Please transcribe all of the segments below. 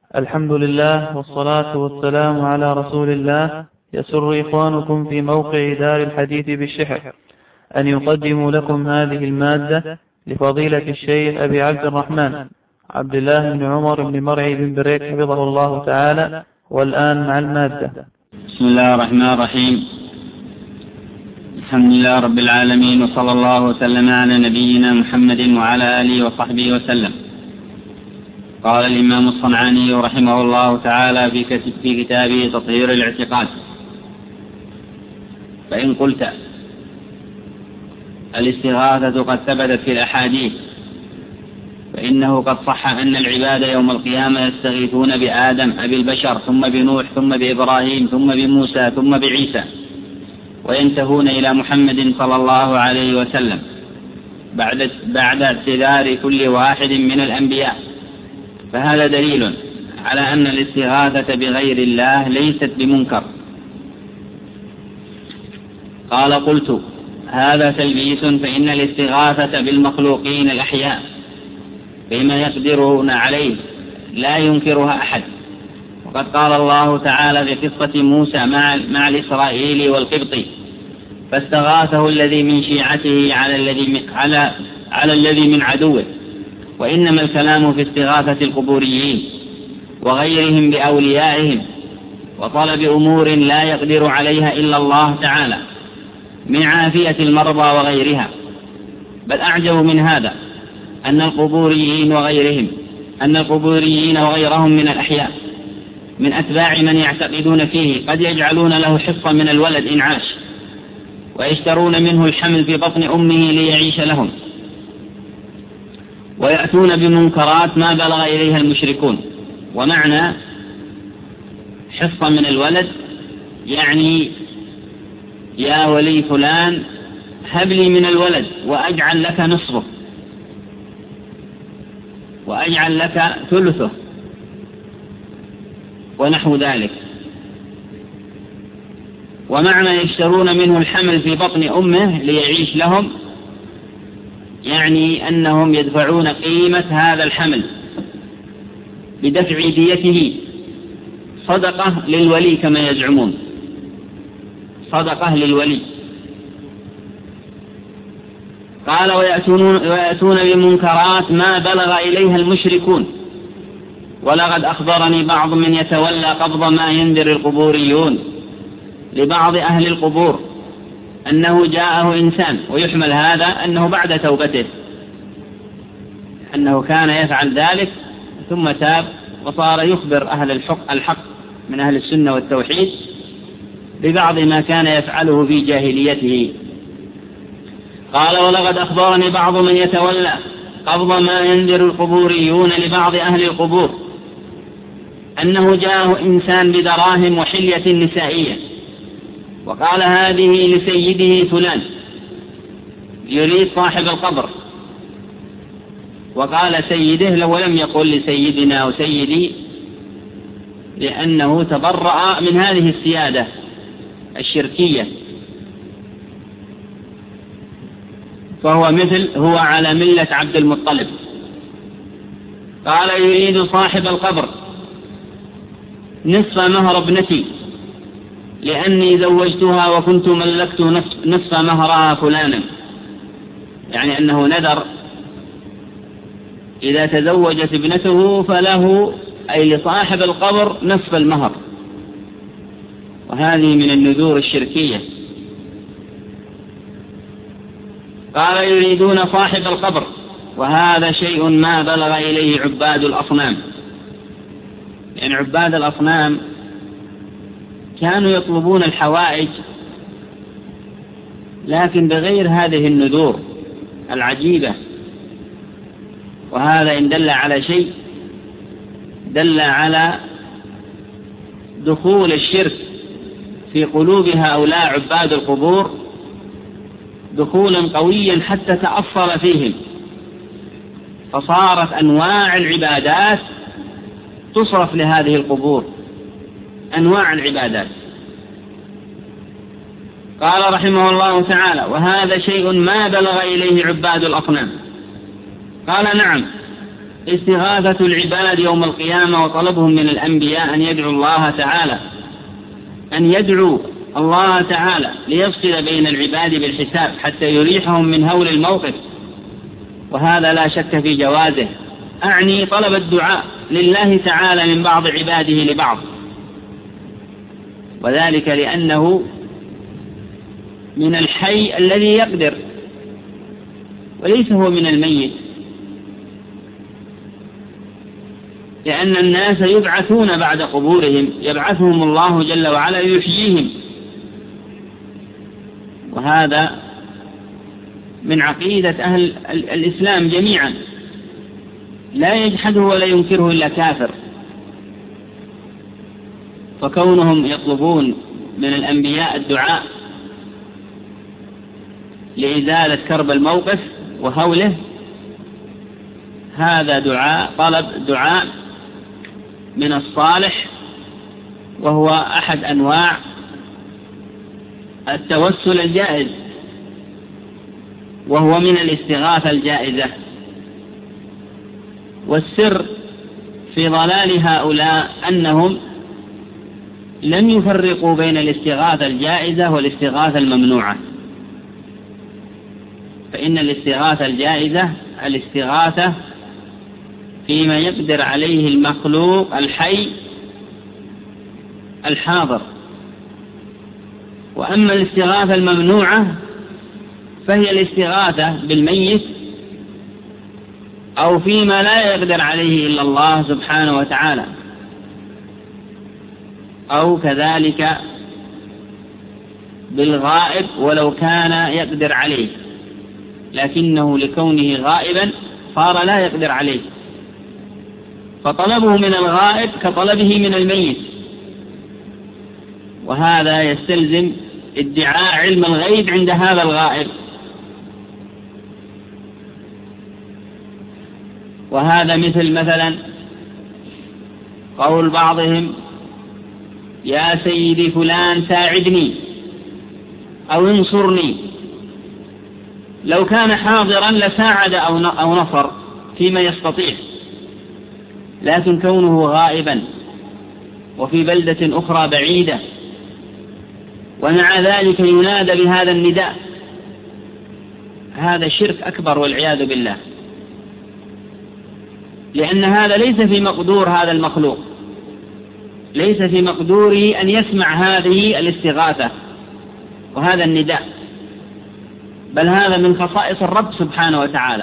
الحمد لله والصلاة والسلام على رسول الله. يسر إخوانكم في موقع دار الحديث بالشحر أن يقدموا لكم هذه المادة لفضيلة الشيخ أبي عبد الرحمن عبد الله بن عمر بن مرعي بن بريك حفظه الله تعالى. والآن مع المادة. بسم الله الرحمن الرحيم. الحمد لله رب العالمين، وصلى الله وسلم على نبينا محمد وعلى آله وصحبه وسلم. قال الإمام الصنعاني رحمه الله تعالى في كتابه تطهير الاعتقاد: فإن قلت الاستغاثة قد ثبتت في الأحاديث، فإنه قد صح أن العباد يوم القيامة يستغيثون بآدم أبي البشر، ثم بنوح، ثم بإبراهيم، ثم بموسى، ثم بعيسى، وينتهون إلى محمد صلى الله عليه وسلم بعد اعتذار كل واحد من الأنبياء. فهذا دليل على أن الاستغاثة بغير الله ليست بمنكر. قال: قلت: هذا تلبيس، فإن الاستغاثة بالمخلوقين الأحياء بما يقدرون عليه لا ينكرها أحد. وقد قال الله تعالى في قصة موسى مع الإسرائيلي والقبطي: فاستغاثه الذي من شيعته على الذي من عدوه. وإنما الكلام في استغاثة القبوريين وغيرهم بأوليائهم وطلب أمور لا يقدر عليها إلا الله تعالى من عافية المرضى وغيرها. بل أعجب من هذا أن القبوريين وغيرهم من الأحياء من أتباع من يعتقدون فيه قد يجعلون له حصة من الولد إن عاش، ويشترون منه الحمل في بطن أمه ليعيش لهم، ويأتون بمنكرات ما بلغ إليها المشركون. ومعنى حصة من الولد يعني: يا ولي فلان هب لي من الولد وأجعل لك نصفه وأجعل لك ثلثه ونحو ذلك. ومعنى يشترون منه الحمل في بطن أمه ليعيش لهم يعني أنهم يدفعون قيمة هذا الحمل بدفع ديته صدقة للولي كما يزعمون، صدقة للولي. قال: ويأتون بمنكرات ما بلغ إليها المشركون. ولقد أخبرني بعض من يتولى قبض ما ينذر القبوريون لبعض أهل القبور أنه جاءه إنسان، ويحمل هذا أنه بعد توبته، أنه كان يفعل ذلك ثم تاب وصار يخبر أهل الحق من أهل السنة والتوحيد ببعض ما كان يفعله في جاهليته. قال: ولقد أخبرني بعض من يتولى قبض ما ينذر القبوريون لبعض أهل القبور أنه جاءه إنسان بدراهم وحلية نسائية، وقال هذه لسيده فلان، يريد صاحب القبر، وقال سيده ولم يقل لسيدنا وسيدي، لأنه تبرأ من هذه السيادة الشركية، هو على ملة عبد المطلب. قال: يريد صاحب القبر نصف مهر ابنتي، لأني زوجتها وكنت ملكت نصف مهرها فلانا، يعني أنه نذر إذا تزوجت ابنته فله أي لصاحب القبر نصف المهر، وهذه من النذور الشركية. قال: يريدون صاحب القبر، وهذا شيء ما بلغ إليه عباد الأصنام. يعني عباد الأصنام كانوا يطلبون الحوائج لكن بغير هذه النذور العجيبة. وهذا إن دل على شيء دل على دخول الشرك في قلوب هؤلاء عباد القبور دخولا قويا حتى تأصل فيهم، فصارت أنواع العبادات تصرف لهذه القبور، أنواع العبادات. قال رحمه الله تعالى: وهذا شيء ما بلغ إليه عباد الأصنام. قال: نعم، استغاثة العباد يوم القيامة وطلبهم من الأنبياء أن يدعوا الله تعالى ليفصل بين العباد بالحساب حتى يريحهم من هول الموقف، وهذا لا شك في جوازه. أعني طلب الدعاء لله تعالى من بعض عباده لبعض، وذلك لأنه من الحي الذي يقدر وليس هو من الميت، لأن الناس يبعثون بعد قبورهم، يبعثهم الله جل وعلا يحييهم، وهذا من عقيدة أهل الإسلام جميعا، لا يجحده ولا ينكره إلا كافر. فكونهم يطلبون من الأنبياء الدعاء لإزالة كرب الموقف وهوله، هذا طلب دعاء من الصالح، وهو أحد أنواع التوسل الجائز، وهو من الاستغاثة الجائزة. والسر في ضلال هؤلاء أنهم لم يفرقوا بين الاستغاثة الجائزة والاستغاثة الممنوعة. فإن الاستغاثة الجائزة الاستغاثة فيما يقدر عليه المخلوق الحي الحاضر، وأما الاستغاثة الممنوعة فهي الاستغاثة بالميت أو فيما لا يقدر عليه إلا الله سبحانه وتعالى، أو كذلك بالغائب ولو كان يقدر عليه، لكنه لكونه غائبا صار لا يقدر عليه، فطلبه من الغائب كطلبه من الميت، وهذا يستلزم ادعاء علم الغيب عند هذا الغائب. وهذا مثلا قول بعضهم: يا سيدي فلان ساعدني أو انصرني. لو كان حاضرا لساعد أو نصر فيما يستطيع، لكن كونه غائبا وفي بلدة أخرى بعيدة ومع ذلك ينادى بهذا النداء، هذا شرك أكبر والعياذ بالله، لأن هذا ليس في مقدور هذا المخلوق، ليس في مقدوره أن يسمع هذه الاستغاثة وهذا النداء، بل هذا من خصائص الرب سبحانه وتعالى،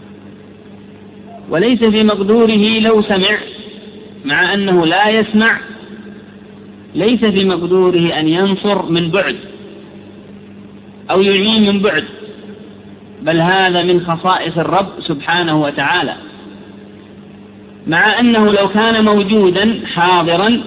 وليس في مقدوره لو سمع، مع أنه لا يسمع، ليس في مقدوره أن ينصر من بعد أو يعين من بعد، بل هذا من خصائص الرب سبحانه وتعالى، مع أنه لو كان موجودا حاضرا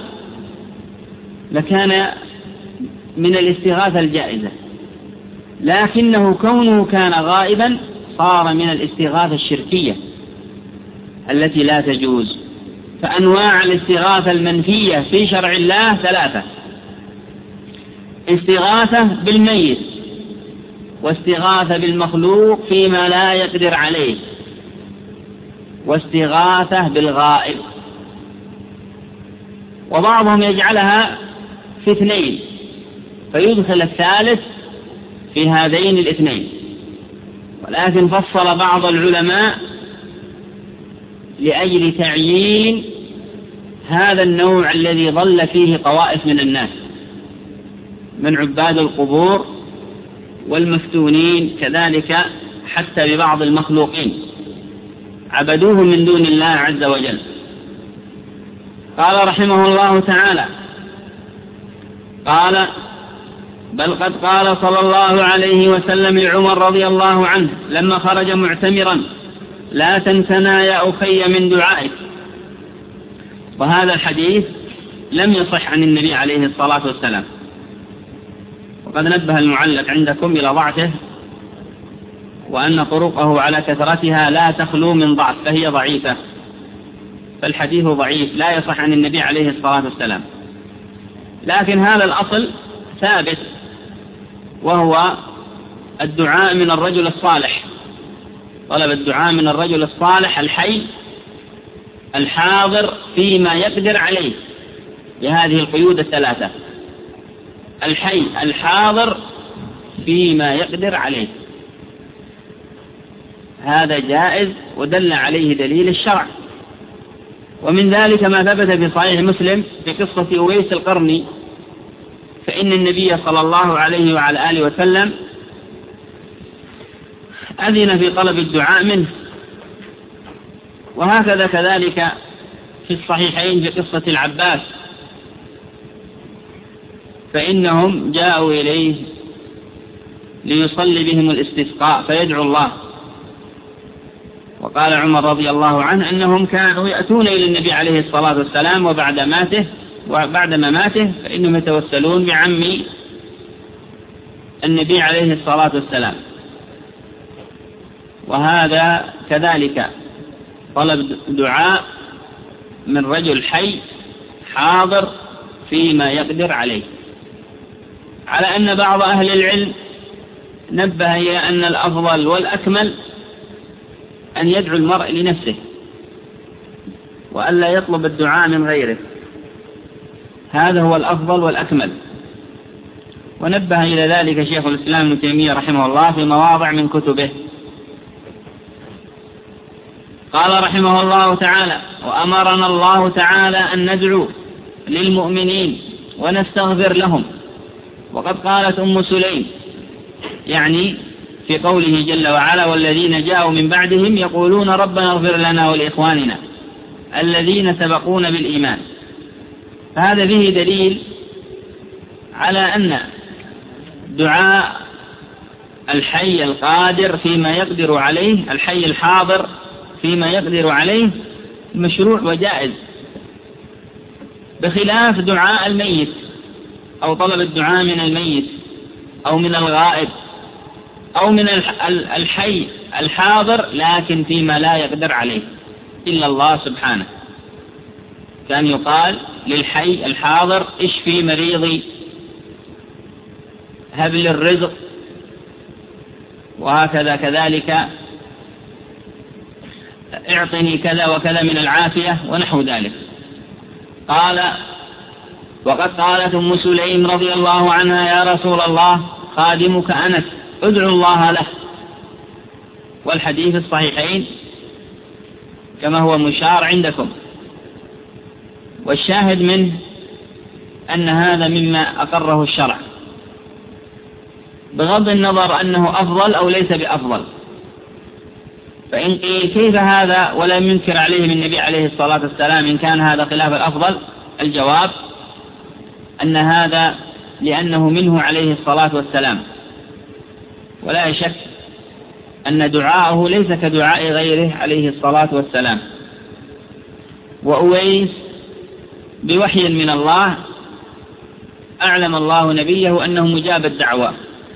لكان من الاستغاثة الجائزة، لكنه كونه كان غائبا صار من الاستغاثة الشركية التي لا تجوز. فأنواع الاستغاثة المنفية في شرع الله ثلاثة: استغاثة بالميت، واستغاثة بالمخلوق فيما لا يقدر عليه، واستغاثة بالغائب. وبعضهم يجعلها في اثنين فيدخل الثالث في هذين الاثنين، ولكن فصل بعض العلماء لأجل تعيين هذا النوع الذي ظل فيه طوائف من الناس من عباد القبور والمفتونين، كذلك حتى ببعض المخلوقين عبدوه من دون الله عز وجل. قال رحمه الله تعالى: قال: بل قد قال صلى الله عليه وسلم لعمر رضي الله عنه لما خرج معتمرا: لا تنسنا يا أخي من دعائك. وهذا الحديث لم يصح عن النبي عليه الصلاة والسلام، وقد نبه المعلق عندكم إلى ضعفه، وأن طرقه على كثرتها لا تخلو من ضعف، فهي ضعيفة، فالحديث ضعيف لا يصح عن النبي عليه الصلاة والسلام. لكن هذا الأصل ثابت، وهو الدعاء من الرجل الصالح، طلب الدعاء من الرجل الصالح الحي الحاضر فيما يقدر عليه بهذه القيود الثلاثة: الحي الحاضر فيما يقدر عليه. هذا جائز ودل عليه دليل الشرع. ومن ذلك ما ثبت في صحيح مسلم في قصة أويس القرني، فإن النبي صلى الله عليه وعلى آله وسلم أذن في طلب الدعاء منه. وهكذا كذلك في الصحيحين في قصة العباس، فإنهم جاءوا إليه ليصلي بهم الاستسقاء فيدعو الله. وقال عمر رضي الله عنه أنهم كانوا يأتون إلى النبي عليه الصلاة والسلام وبعدما ماته فإنهم يتوسلون بعم النبي عليه الصلاة والسلام. وهذا كذلك طلب دعاء من رجل حي حاضر فيما يقدر عليه، على أن بعض أهل العلم نبه إلى أن الأفضل والأكمل أن يدعو المرء لنفسه وألا يطلب الدعاء من غيره، هذا هو الأفضل والأكمل. ونبه إلى ذلك شيخ الإسلام ابن تيمية رحمه الله في مواضع من كتبه. قال رحمه الله تعالى: وأمرنا الله تعالى أن ندعو للمؤمنين ونستغفر لهم. وقد قالت أم سليم، يعني في قوله جل وعلا: والذين جاءوا من بعدهم يقولون ربنا اغفر لنا ولإخواننا الذين سبقونا بالإيمان. فهذا فيه دليل على أن دعاء الحي القادر فيما يقدر عليه، الحي الحاضر فيما يقدر عليه، مشروع وجائز، بخلاف دعاء الميت أو طلب الدعاء من الميت أو من الغائب أو من الحي الحاضر لكن فيما لا يقدر عليه إلا الله سبحانه. كان يقال للحي الحاضر: اشفي مريضي، هب لي الرزق، وهكذا كذلك اعطني كذا وكذا من العافية ونحو ذلك. قال: وقد قالت أم سليم رضي الله عنها: يا رسول الله خادمك أنس ادعو الله له. والحديث الصحيحين كما هو مشار عندكم. والشاهد منه أن هذا مما أقره الشرع، بغض النظر أنه أفضل أو ليس بأفضل. فإن قيل كيف هذا ولم ينكر عليه من النبي عليه الصلاة والسلام إن كان هذا خلاف الأفضل؟ الجواب أن هذا لأنه منه عليه الصلاة والسلام، ولا شك أن دعاءه ليس كدعاء غيره عليه الصلاة والسلام. وأويس بوحي من الله أعلم الله نبيه أنه مجاب الدعوة،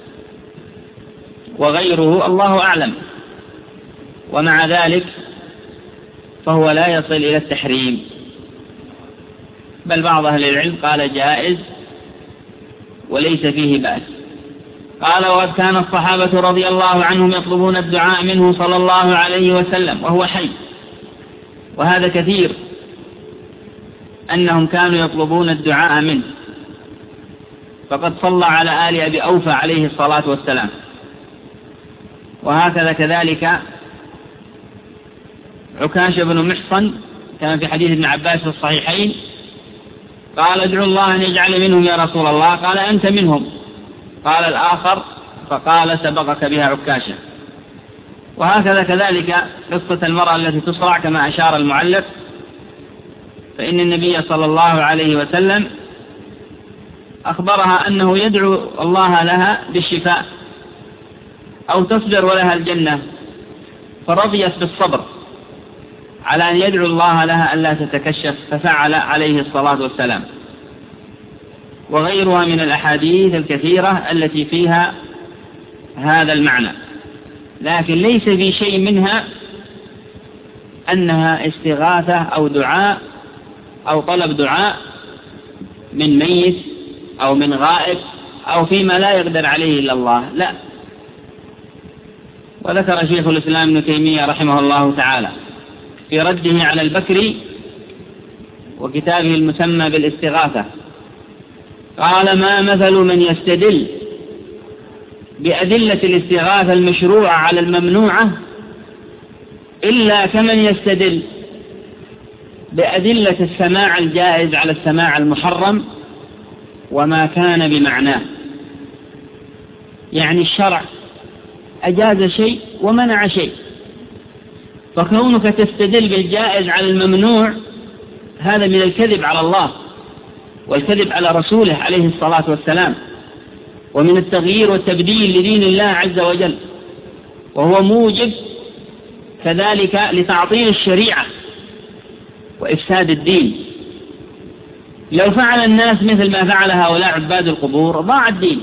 وغيره الله أعلم، ومع ذلك فهو لا يصل إلى التحريم، بل بعض أهل العلم قال جائز وليس فيه بأس. قال: وقد كان الصحابة رضي الله عنهم يطلبون الدعاء منه صلى الله عليه وسلم وهو حي، وهذا كثير أنهم كانوا يطلبون الدعاء منه، فقد صلى على آل أبي أوفى عليه الصلاة والسلام. وهكذا كذلك عكاشة بن محصن كان في حديث ابن عباس في الصحيحين قال: ادعو الله أن يجعل منهم يا رسول الله. قال: أنت منهم. قال الآخر فقال: سبقك بها عكاشة. وهكذا كذلك قصة المرأة التي تصرع كما أشار المعلق، فإن النبي صلى الله عليه وسلم أخبرها أنه يدعو الله لها بالشفاء أو تصبر ولها الجنة، فرضيت بالصبر على أن يدعو الله لها ألا تتكشف، ففعل عليه الصلاة والسلام. وغيرها من الأحاديث الكثيرة التي فيها هذا المعنى، لكن ليس في شيء منها أنها استغاثة أو دعاء أو طلب دعاء من ميت أو من غائب أو فيما لا يقدر عليه إلا الله، لا. وذكر شيخ الإسلام ابن تيمية رحمه الله تعالى في رده على البكري وكتابه المسمى بالاستغاثة، قال: ما مثل من يستدل بأدلة الاستغاثة المشروعة على الممنوعة إلا كمن يستدل بأدلة السماع الجائز على السماع المحرم وما كان بمعناه. يعني الشرع أجاز شيء ومنع شيء، فكونك تستدل بالجائز على الممنوع هذا من الكذب على الله والكذب على رسوله عليه الصلاة والسلام، ومن التغيير والتبديل لدين الله عز وجل، وهو موجب كذلك لتعطيل الشريعة وإفساد الدين. لو فعل الناس مثل ما فعل هؤلاء عباد القبور ضاع الدين،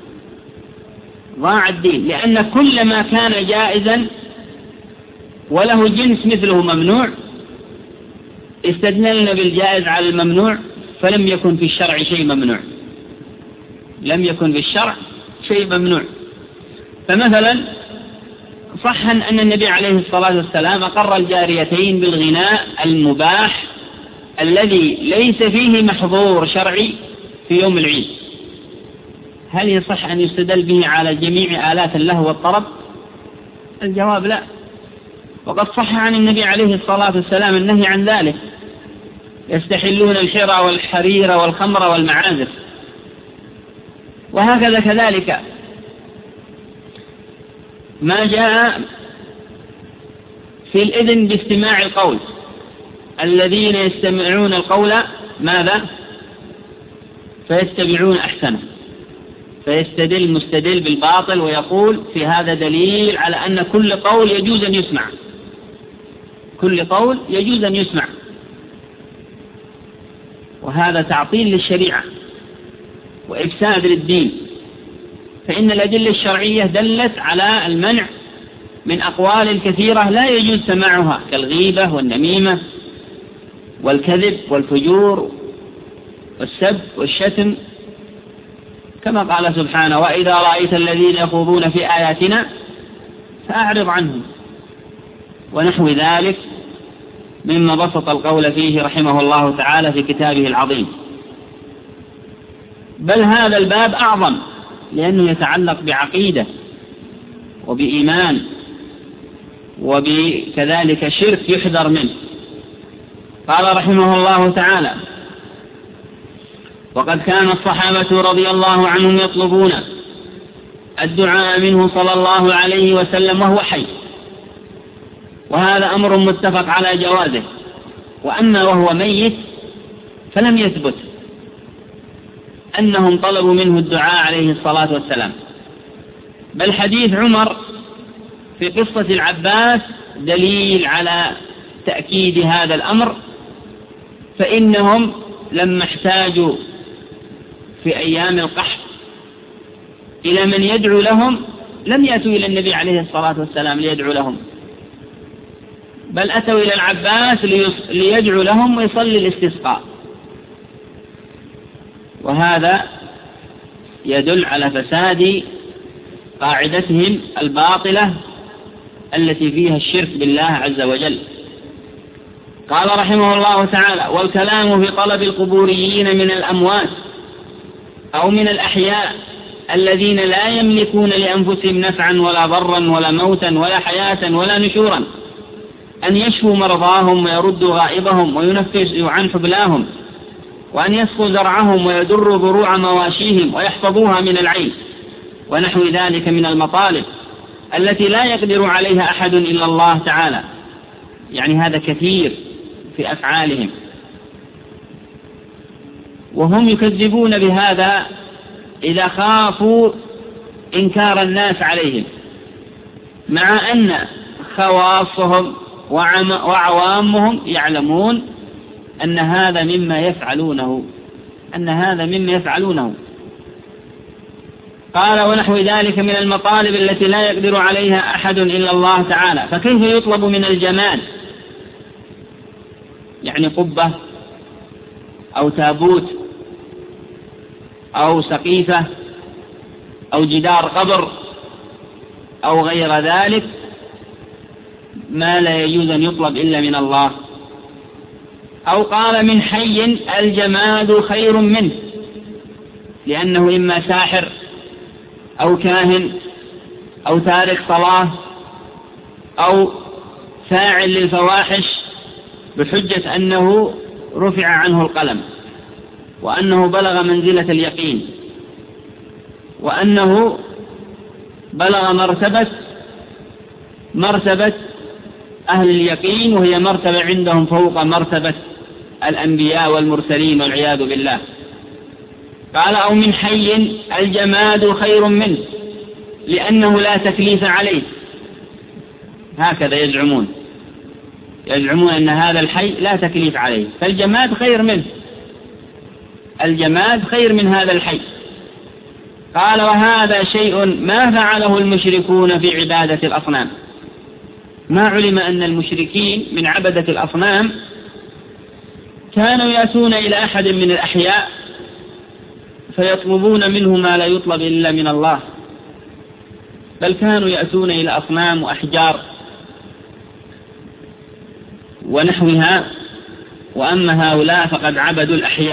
لأن كل ما كان جائزا وله جنس مثله ممنوع استدللنا بالجائز على الممنوع، فلم يكن في الشرع شيء ممنوع، فمثلا صح أن النبي عليه الصلاة والسلام أقر الجاريتين بالغناء المباح الذي ليس فيه محظور شرعي في يوم العيد. هل يصح أن يستدل به على جميع آلات اللهو والطرب؟ الجواب لا. وقد صح عن النبي عليه الصلاة والسلام النهي عن ذلك: يستحلون الحرى والحرير والخمر والمعازف. وهكذا كذلك ما جاء في الإذن باستماع القول، الذين يستمعون القول ماذا؟ فيتبعون أحسنه. فيستدل مستدل بالباطل ويقول في هذا دليل على أن كل قول يجوز أن يسمع، وهذا تعطيل للشريعة وإفساد للدين. فإن الأدلة الشرعية دلت على المنع من أقوال كثيرة لا يجوز سماعها، كالغيبة والنميمة والكذب والفجور والسب والشتم، كما قال سبحانه: وإذا رأيت الذين يخوضون في آياتنا فأعرض عنهم، ونحو ذلك مما بسط القول فيه رحمه الله تعالى في كتابه العظيم. بل هذا الباب أعظم لأنه يتعلق بعقيدة وبإيمان وبكذلك شرك يحذر منه. قال رحمه الله تعالى: وقد كان الصحابة رضي الله عنهم يطلبون الدعاء منه صلى الله عليه وسلم وهو حي، وهذا أمر متفق على جوازه. وأما وهو ميت فلم يثبت أنهم طلبوا منه الدعاء عليه الصلاة والسلام، بل حديث عمر في قصة العباس دليل على تأكيد هذا الأمر، فإنهم لما احتاجوا في أيام القحط إلى من يدعو لهم لم يأتوا إلى النبي عليه الصلاة والسلام ليدعو لهم، بل أتوا إلى العباس ليدعو لهم ويصلي الاستسقاء. وهذا يدل على فساد قاعدتهم الباطلة التي فيها الشرك بالله عز وجل. قال رحمه الله تعالى: والكلام في طلب القبوريين من الأموات أو من الأحياء الذين لا يملكون لأنفسهم نفعا ولا ضرا ولا موتا ولا حياة ولا نشورا أن يشفوا مرضاهم ويردوا غائبهم وينفسوا عن حبلاهم، وأن يسقوا زرعهم ويدروا ضروع مواشيهم ويحفظوها من العين، ونحو ذلك من المطالب التي لا يقدر عليها أحد إلا الله تعالى. يعني هذا كثير في أفعالهم، وهم يكذبون بهذا إذا خافوا إنكار الناس عليهم، مع أن خواصهم وعوامهم يعلمون أن هذا مما يفعلونه. قال: ونحو ذلك من المطالب التي لا يقدر عليها أحد إلا الله تعالى. فكيف يطلب من الجماد، يعني قبة أو تابوت أو سقيفة أو جدار قبر أو غير ذلك، ما لا يجوز أن يطلب إلا من الله. أو قال من حي الجماد خير منه، لأنه إما ساحر أو كاهن أو تارك صلاة أو فاعل للفواحش، بحجة أنه رفع عنه القلم، وأنه بلغ منزلة اليقين، وأنه بلغ مرتبة أهل اليقين، وهي مرتبة عندهم فوق مرتبة الأنبياء والمرسلين والعياذ بالله. قال أو من حي الجماد خير منه، لأنه لا تكليف عليه. هكذا يزعمون أن هذا الحي لا تكليف عليه، فالجماد خير منه، الجماد خير من هذا الحي. قال وهذا شيء ما فعله المشركون في عبادة الأصنام. ما علم أن المشركين من عبدة الأصنام كانوا يأتون إلى أحد من الأحياء فيطلبون منه ما لا يطلب إلا من الله، بل كانوا يأتون إلى أصنام وأحجار ونحوها. وأما هؤلاء فقد عبدوا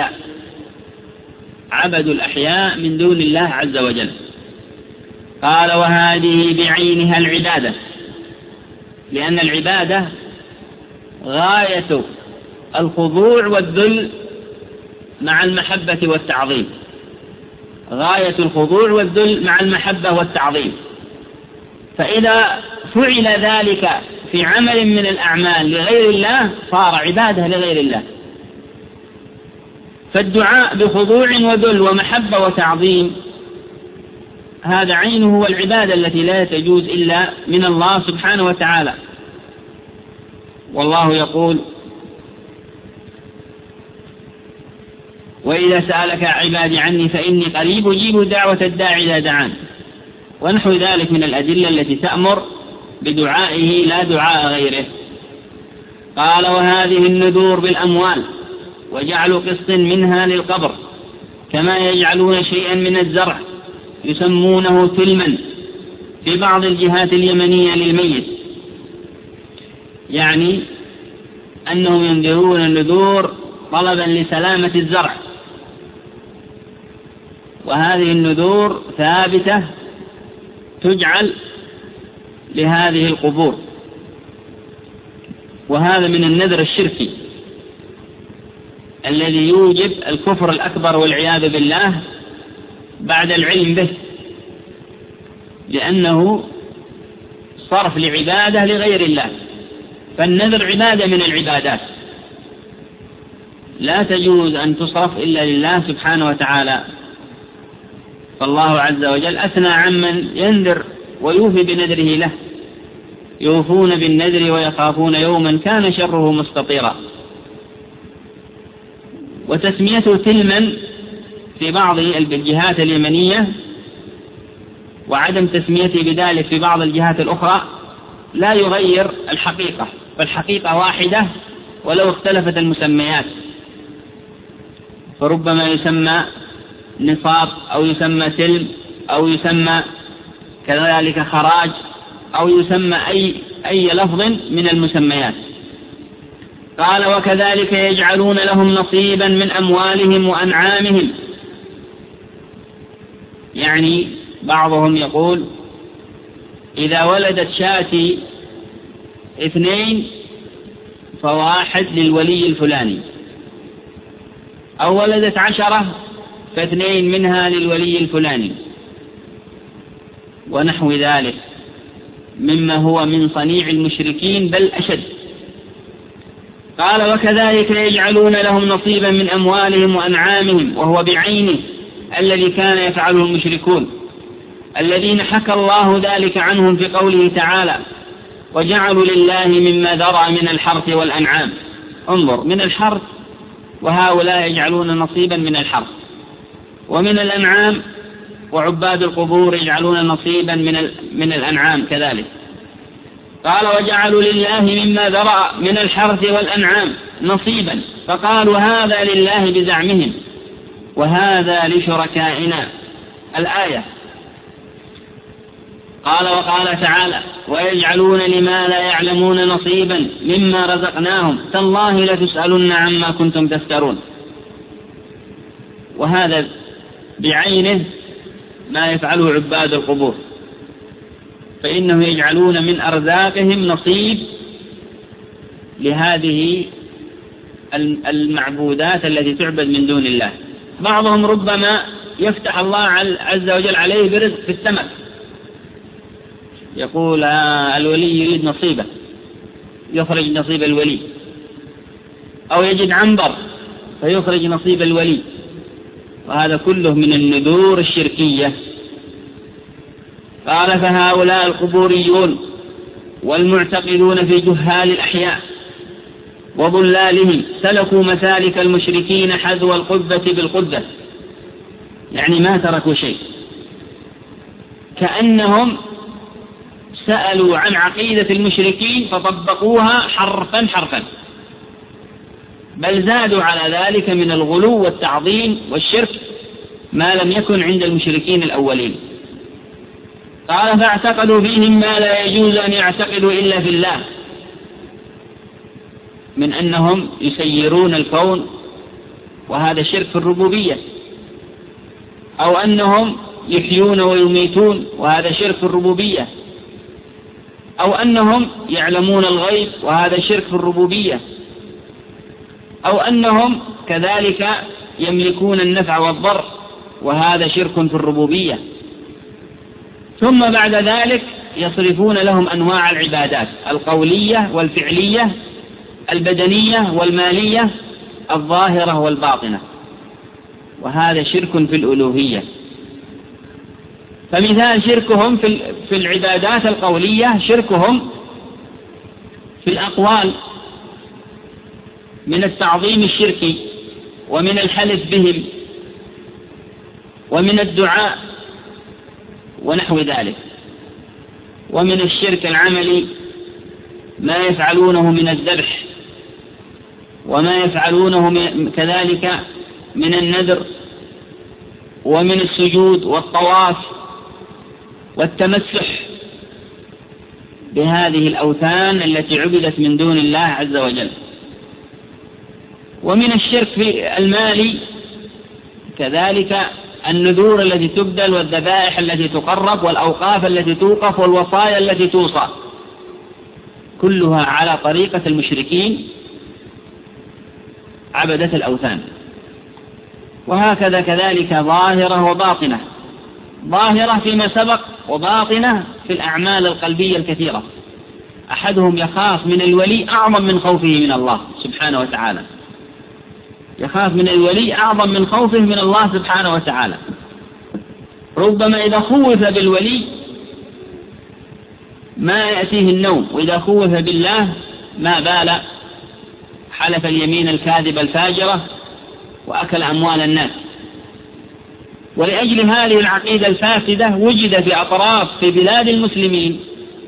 الأحياء من دون الله عز وجل. قال وهذه بعينها العبادة، لأن العبادة غاية الخضوع والذل مع المحبة والتعظيم، غاية الخضوع والذل مع المحبة والتعظيم. فإذا فعل ذلك في عمل من الأعمال لغير الله صار عبادة لغير الله. فالدعاء بخضوع وذل ومحبة وتعظيم هذا عينه هو العبادة التي لا تجوز إلا من الله سبحانه وتعالى. والله يقول وإذا سألك عبادي عني فإني قريب أجيب دعوة الداعي إذا دعان، ونحو ذلك من الأدلة التي تأمر بدعائه لا دعاء غيره. قال وهذه النذور بالأموال وجعل قسط منها للقبر، كما يجعلون شيئا من الزرع يسمونه تلما في بعض الجهات اليمنية للميت، يعني أنهم ينذرون النذور طلبا لسلامة الزرع، وهذه النذور ثابتة تجعل لهذه القبور، وهذا من النذر الشركي الذي يوجب الكفر الأكبر والعياذ بالله بعد العلم به، لأنه صرف لعبادة لغير الله. فالنذر عبادة من العبادات لا تجوز أن تصرف إلا لله سبحانه وتعالى. فالله عز وجل أثنى عمن ينذر ويوفي بنذره له، يوفون بالنذر ويخافون يوما كان شره مستطيرا. وتسميته تلما في بعض الجهات اليمنية وعدم تسميته بذلك في بعض الجهات الأخرى لا يغير الحقيقة، فالحقيقة واحدة ولو اختلفت المسميات. فربما يسمى نصاب أو يسمى تلم أو يسمى كذلك خراج أو يسمى أي لفظ من المسميات. قال وكذلك يجعلون لهم نصيبا من أموالهم وأنعامهم، يعني بعضهم يقول إذا ولدت شاتي 2 فواحد للولي الفلاني، أو ولدت 10 ف2 منها للولي الفلاني، ونحو ذلك مما هو من صنيع المشركين بل أشد. قال وكذلك يجعلون لهم نصيبا من أموالهم وأنعامهم، وهو بعينه الذي كان يفعله المشركون الذين حكى الله ذلك عنهم في قوله تعالى وجعلوا لله مما ذرى من الحرث والأنعام. انظر، من الحرث، وهؤلاء يجعلون نصيبا من الحرث، ومن الأنعام، وعباد القبور يجعلون نصيبا من الأنعام كذلك. قال وجعلوا لله مما ذرى من الحرث والأنعام نصيبا، فقالوا هذا لله بزعمهم وهذا لشركائنا. الآية. قال وقال تعالى ويجعلون لما لا يعلمون نصيبا مما رزقناهم تالله لتسألن عما كنتم تفترون. وهذا بعينه ما يفعله عباد القبور، فإنهم يجعلون من أرزاقهم نصيب لهذه المعبودات التي تعبد من دون الله. بعضهم ربما يفتح الله عز وجل عليه برزق في السمك، يقول الولي يريد نصيبه، يخرج نصيب الولي، أو يجد عنبر فيخرج نصيب الولي، وهذا كله من النذور الشركية. قال فهؤلاء القبوريون والمعتقدون في جهال الأحياء وضلالهم سلكوا مسالك المشركين حذو القبة بالقبة، يعني ما تركوا شيء، كأنهم سألوا عن عقيدة المشركين فطبقوها حرفا حرفا، بل زادوا على ذلك من الغلو والتعظيم والشرك ما لم يكن عند المشركين الأولين. قال فاعتقدوا فيهم ما لا يجوز أن يعتقدوا إلا في الله، من أنهم يسيرون الكون وهذا شرك في الربوبية، أو أنهم يحيون ويميتون وهذا شرك في الربوبية، أو أنهم يعلمون الغيب وهذا شرك في الربوبية، أو أنهم كذلك يملكون النفع والضر وهذا شرك في الربوبية. ثم بعد ذلك يصرفون لهم أنواع العبادات القولية والفعلية، البدنية والمالية، الظاهرة والباطنة، وهذا شرك في الألوهية. فمثال شركهم في العبادات القولية شركهم في الأقوال من التعظيم الشركي ومن الحلف بهم ومن الدعاء ونحو ذلك. ومن الشرك العملي ما يفعلونه من الذبح وما يفعلونه كذلك من النذر ومن السجود والطواف والتمسح بهذه الأوثان التي عبدت من دون الله عز وجل. ومن الشرك في المال كذلك النذور التي تبذل والذبائح التي تقرب والأوقاف التي توقف والوصايا التي توصى، كلها على طريقة المشركين عبدة الأوثان. وهكذا كذلك ظاهرة وباطنة، ظاهرة فيما سبق وباطنة في الأعمال القلبية الكثيرة. أحدهم يخاف من الولي أعظم من خوفه من الله سبحانه وتعالى، يخاف من الولي أعظم من خوفه من الله سبحانه وتعالى. ربما إذا خوف بالولي ما يأتيه النوم، وإذا خوف بالله ما بال حلف اليمين الكاذبة الفاجرة وأكل أموال الناس. ولأجل هذه العقيدة الفاسدة وجد في أطراف في بلاد المسلمين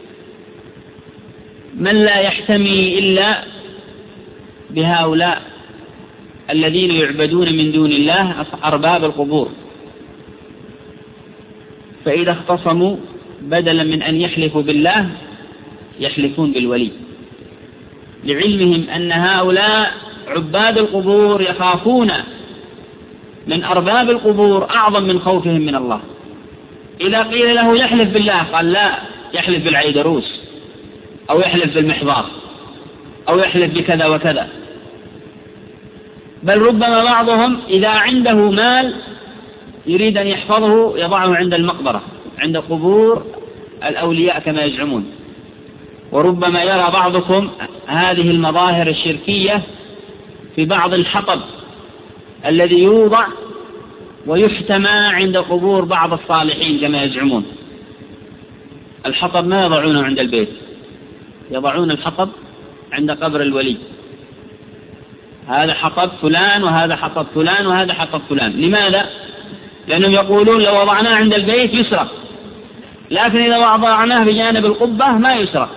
من لا يحتمي إلا بهؤلاء الذين يعبدون من دون الله أرباب القبور، فإذا اختصموا بدلا من أن يحلفوا بالله يحلفون بالولي، لعلمهم أن هؤلاء عباد القبور يخافون من أرباب القبور أعظم من خوفهم من الله. إذا قيل له يحلف بالله قال لا، يحلف بالعيدروس أو يحلف بالمحضار أو يحلف بكذا وكذا. بل ربما بعضهم إذا عنده مال يريد أن يحفظه يضعه عند المقبرة عند قبور الأولياء كما يزعمون. وربما يرى بعضكم هذه المظاهر الشركية في بعض الحطب الذي يوضع ويحتمى عند قبور بعض الصالحين كما يزعمون. الحطب ما يضعونه عند البيت، يضعون الحطب عند قبر الولي، هذا حطب فلان وهذا حطب فلان وهذا حطب فلان. لماذا؟ لأنهم يقولون لو وضعناه عند البيت يسرق، لكن إذا وضعناه بجانب القبة ما يسرق.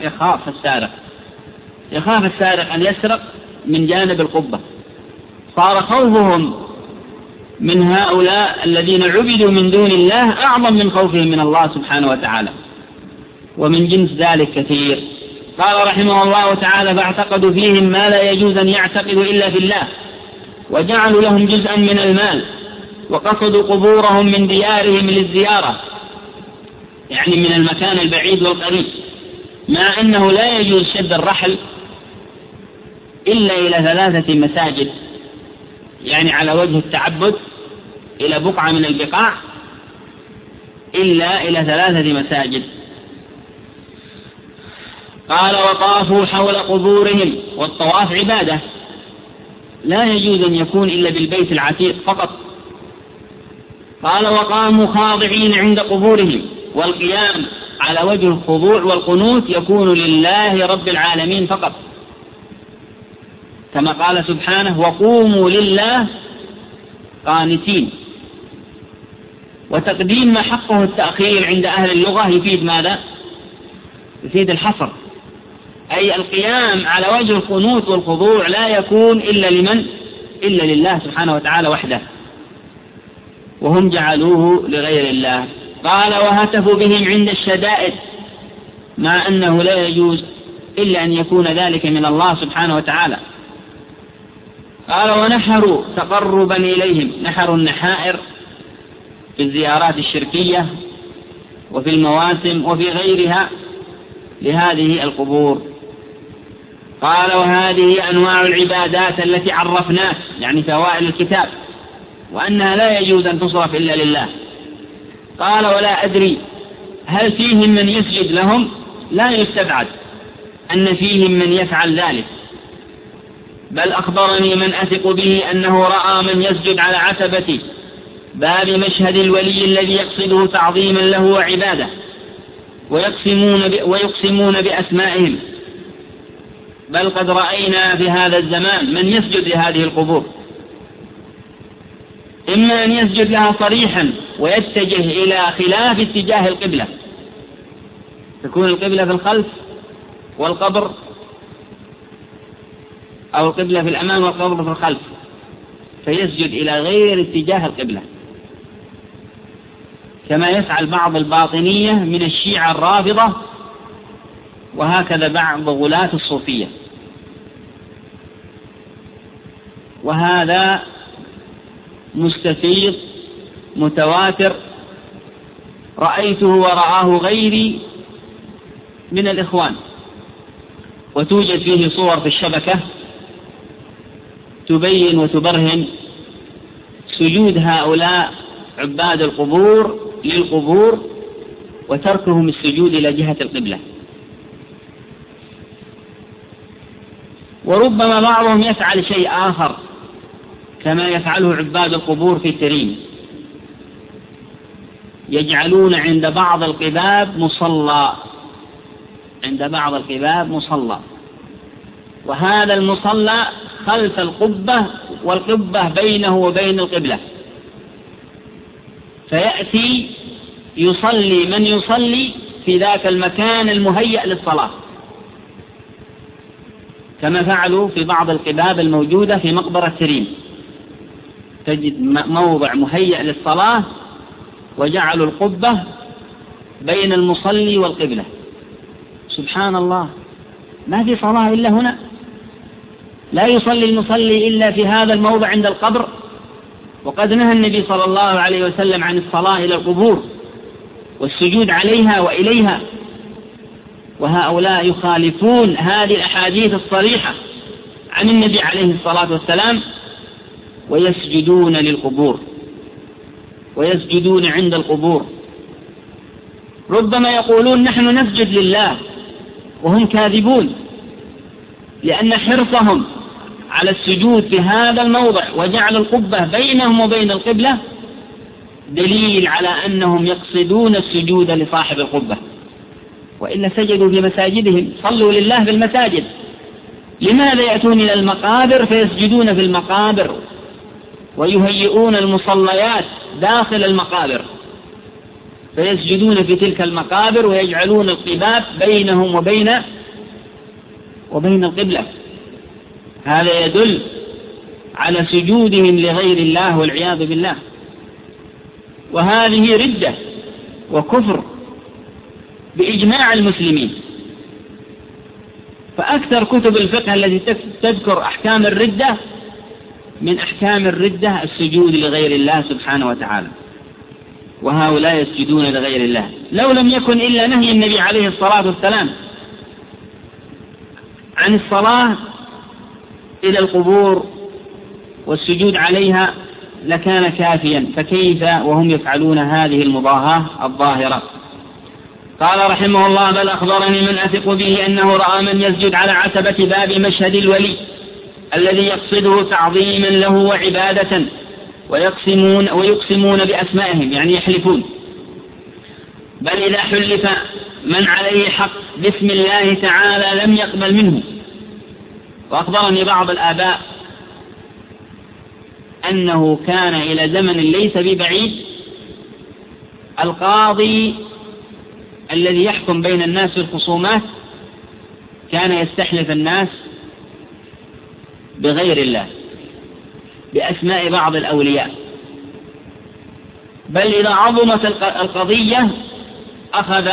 يخاف السارق أن يسرق من جانب القبة. صار خوفهم من هؤلاء الذين عبدوا من دون الله أعظم من خوفهم من الله سبحانه وتعالى. ومن جنس ذلك كثير. قال رحمه الله تعالى: فاعتقدوا فيهم ما لا يجوز أن يعتقدوا إلا في الله، وجعلوا لهم جزءا من المال، وقصدوا قبورهم من ديارهم للزيارة، يعني من المكان البعيد والقريب، مع أنه لا يجوز شد الرحل إلا إلى 3 مساجد، يعني على وجه التعبد إلى بقعة من البقاع، إلا إلى 3 مساجد. قال: وطافوا حول قبورهم، والطواف عبادة لا يجوز أن يكون إلا بالبيت العتيق فقط. قال: وقاموا خاضعين عند قبورهم، والقيام على وجه الخضوع والقنوت يكون لله رب العالمين فقط، كما قال سبحانه: وقوموا لله قانتين. وتقديم ما حقه التأخير عند أهل اللغة يفيد ماذا؟ يفيد الحصر، أي القيام على وجه القنوت والخضوع لا يكون إلا لمن؟ إلا لله سبحانه وتعالى وحده، وهم جعلوه لغير الله. قال: وهتفوا بهم عند الشدائد، مع أنه لا يجوز إلا أن يكون ذلك من الله سبحانه وتعالى. قال: ونحروا تقربا إليهم، نحروا النحائر في الزيارات الشركية وفي المواسم وفي غيرها لهذه القبور. قال: وهذه أنواع العبادات التي عرفناها، يعني في أوائل الكتاب، وأنها لا يجوز أن تصرف إلا لله. قال: ولا أدري هل فيهم من يسجد لهم؟ لا يستبعد أن فيهم من يفعل ذلك، بل أخبرني من أثق به أنه رأى من يسجد على عتبة باب مشهد الولي الذي يقصده تعظيما له وعباده، ويقسمون بأسمائهم، بل قد رأينا في هذا الزمان من يسجد لهذه القبور، إما أن يسجد لها صريحا ويتجه إلى خلاف اتجاه القبلة، تكون القبلة في الخلف والقبر، أو القبلة في الأمام والقبر في الخلف، فيسجد إلى غير اتجاه القبلة، كما يفعل بعض الباطنية من الشيعة الرافضة، وهكذا بعض غلاة الصوفية. وهذا مستفيض متواتر، رأيته ورآه غيري من الإخوان، وتوجد فيه صور في الشبكة تبين وتبرهن سجود هؤلاء عباد القبور للقبور، وتركهم السجود إلى جهة القبلة. وربما بعضهم يفعل شيء آخر كما يفعله عباد القبور في تريم، يجعلون عند بعض القباب مصلى، عند بعض القباب مصلى، وهذا المصلى خلف القبة، والقبة بينه وبين القبلة، فيأتي يصلي من يصلي في ذاك المكان المهيأ للصلاة، كما فعلوا في بعض القباب الموجودة في مقبرة تريم، تجد موضع مهيأ للصلاة وجعلوا القبة بين المصلي والقبلة. سبحان الله، ما في صلاة إلا هنا، لا يصلي المصلي إلا في هذا الموضع عند القبر، وقد نهى النبي صلى الله عليه وسلم عن الصلاة إلى القبور والسجود عليها وإليها، وهؤلاء يخالفون هذه الأحاديث الصريحة عن النبي عليه الصلاة والسلام، ويسجدون للقبور ويسجدون عند القبور. ربما يقولون نحن نسجد لله، وهم كاذبون، لأن حرصهم على السجود في هذا الموضع وجعل القبة بينهم وبين القبلة دليل على أنهم يقصدون السجود لصاحب القبة، وإلا سجدوا في مساجدهم، صلوا لله في المساجد. لماذا يأتون إلى المقابر فيسجدون في المقابر ويهيئون المصليات داخل المقابر، فيسجدون في تلك المقابر ويجعلون القباب بينهم وبين القبلة؟ هذا يدل على سجودهم لغير الله والعياذ بالله، وهذه ردة وكفر بإجماع المسلمين. فأكثر كتب الفقه التي تذكر أحكام الردة، من أحكام الردة السجود لغير الله سبحانه وتعالى، وهؤلاء يسجدون لغير الله. لو لم يكن إلا نهي النبي عليه الصلاة والسلام عن الصلاة إلى القبور والسجود عليها لكان كافيا، فكيف وهم يفعلون هذه المضاهاة الظاهرة؟ قال رحمه الله: بل أخبرني من أثق به أنه رأى من يسجد على عتبة باب مشهد الولي الذي يقصده تعظيما له وعبادة، ويقسمون بأسمائهم، يعني يحلفون. بل إذا حلف من عليه حق باسم الله تعالى لم يقبل منه. وأخبرني بعض الآباء أنه كان إلى زمن ليس ببعيد القاضي الذي يحكم بين الناس في الخصومات كان يستحلف الناس بغير الله بأسماء بعض الأولياء. بل إذا عظمت القضية أخذ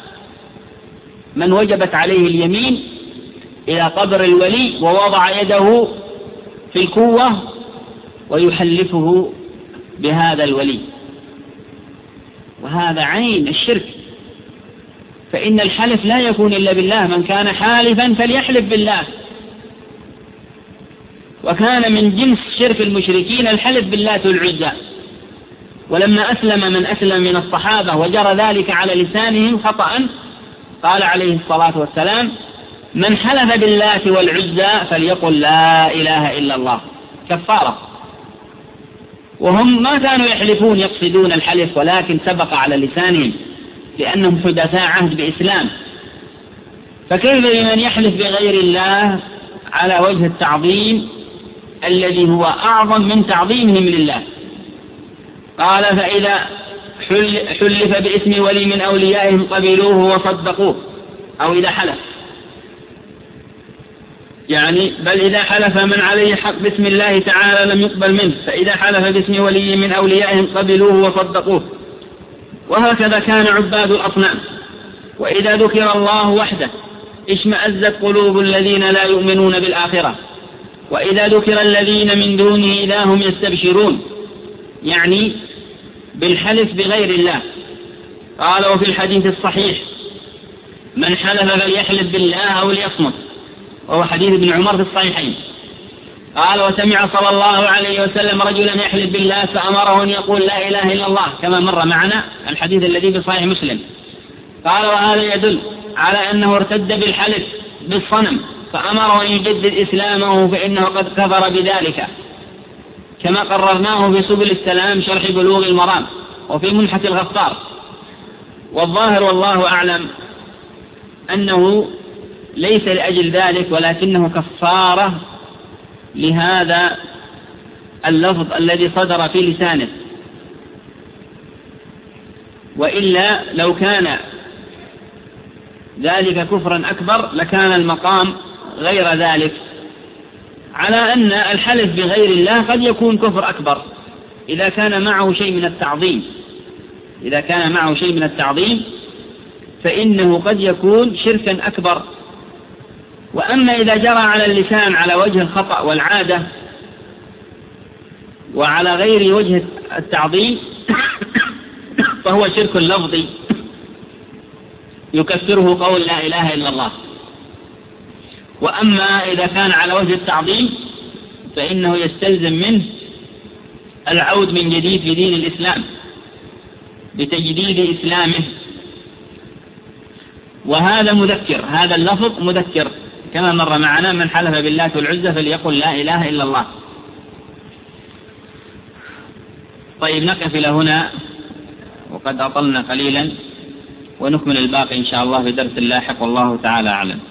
من وجبت عليه اليمين إلى قبر الولي ووضع يده في الكوة ويحلفه بهذا الولي، وهذا عين الشرك. فإن الحلف لا يكون إلا بالله، من كان حالفا فليحلف بالله. وكان من جنس شرك المشركين الحلف باللات والعزى. ولما أسلم من أسلم من الصحابة وجرى ذلك على لسانهم خطأ، قال عليه الصلاة والسلام: من حلف باللات والعزى فليقل لا إله إلا الله، كفارة. وهم ما كانوا يحلفون يقصدون الحلف، ولكن سبق على لسانهم لأنهم حدثاء عهد بإسلام. فكيف بمن يحلف بغير الله على وجه التعظيم الذي هو أعظم من تعظيمهم لله؟ قال: فإذا حلف باسم ولي من أوليائهم قبلوه وصدقوه. أو إذا حلف، يعني بل إذا حلف من عليه حق باسم الله تعالى لم يقبل منه، فإذا حلف باسم ولي من أوليائهم قبلوه وصدقوه. وهكذا كان عباد الأصنام. وإذا ذكر الله وحده اشمأزت قلوب الذين لا يؤمنون بالآخرة، وإذا ذكر الذين من دونه إذا هم يستبشرون، يعني بالحلف بغير الله. قال: وفي الحديث الصحيح: من حلف فليحلف بالله أو ليصمت، وهو حديث ابن عمر في الصحيحين. قال: وسمع صلى الله عليه وسلم رجلا يحلف بالله فأمره أن يقول لا إله إلا الله، كما مر معنا الحديث الذي في صحيح مسلم. قال: وهذا يدل على أنه ارتد بالحلف بالصنم، فأمره أن يجدد إسلامه فإنه قد كفر بذلك، كما قررناه في سبل السلام شرح بلوغ المرام وفي منحة الغفار. والظاهر والله أعلم أنه ليس لأجل ذلك، ولكنه كفارة لهذا اللفظ الذي صدر في لسانه. وإلا لو كان ذلك كفرا أكبر لكان المقام غير ذلك، على أن الحلف بغير الله قد يكون كفر أكبر إذا كان معه شيء من التعظيم. إذا كان معه شيء من التعظيم فإنه قد يكون شركا أكبر. وأما إذا جرى على اللسان على وجه الخطأ والعادة وعلى غير وجه التعظيم فهو شرك لفظي يكفره قول لا إله إلا الله. وأما إذا كان على وجه التعظيم فإنه يستلزم منه العود من جديد في دين الإسلام بتجديد إسلامه. وهذا مذكر، هذا اللفظ مذكر كما مر معنا: من حلف بالله والعزى فليقل لا إله إلا الله. طيب، نقف إلى هنا وقد أطلنا قليلا، ونكمل الباقي إن شاء الله في درس لاحق، والله تعالى أعلم.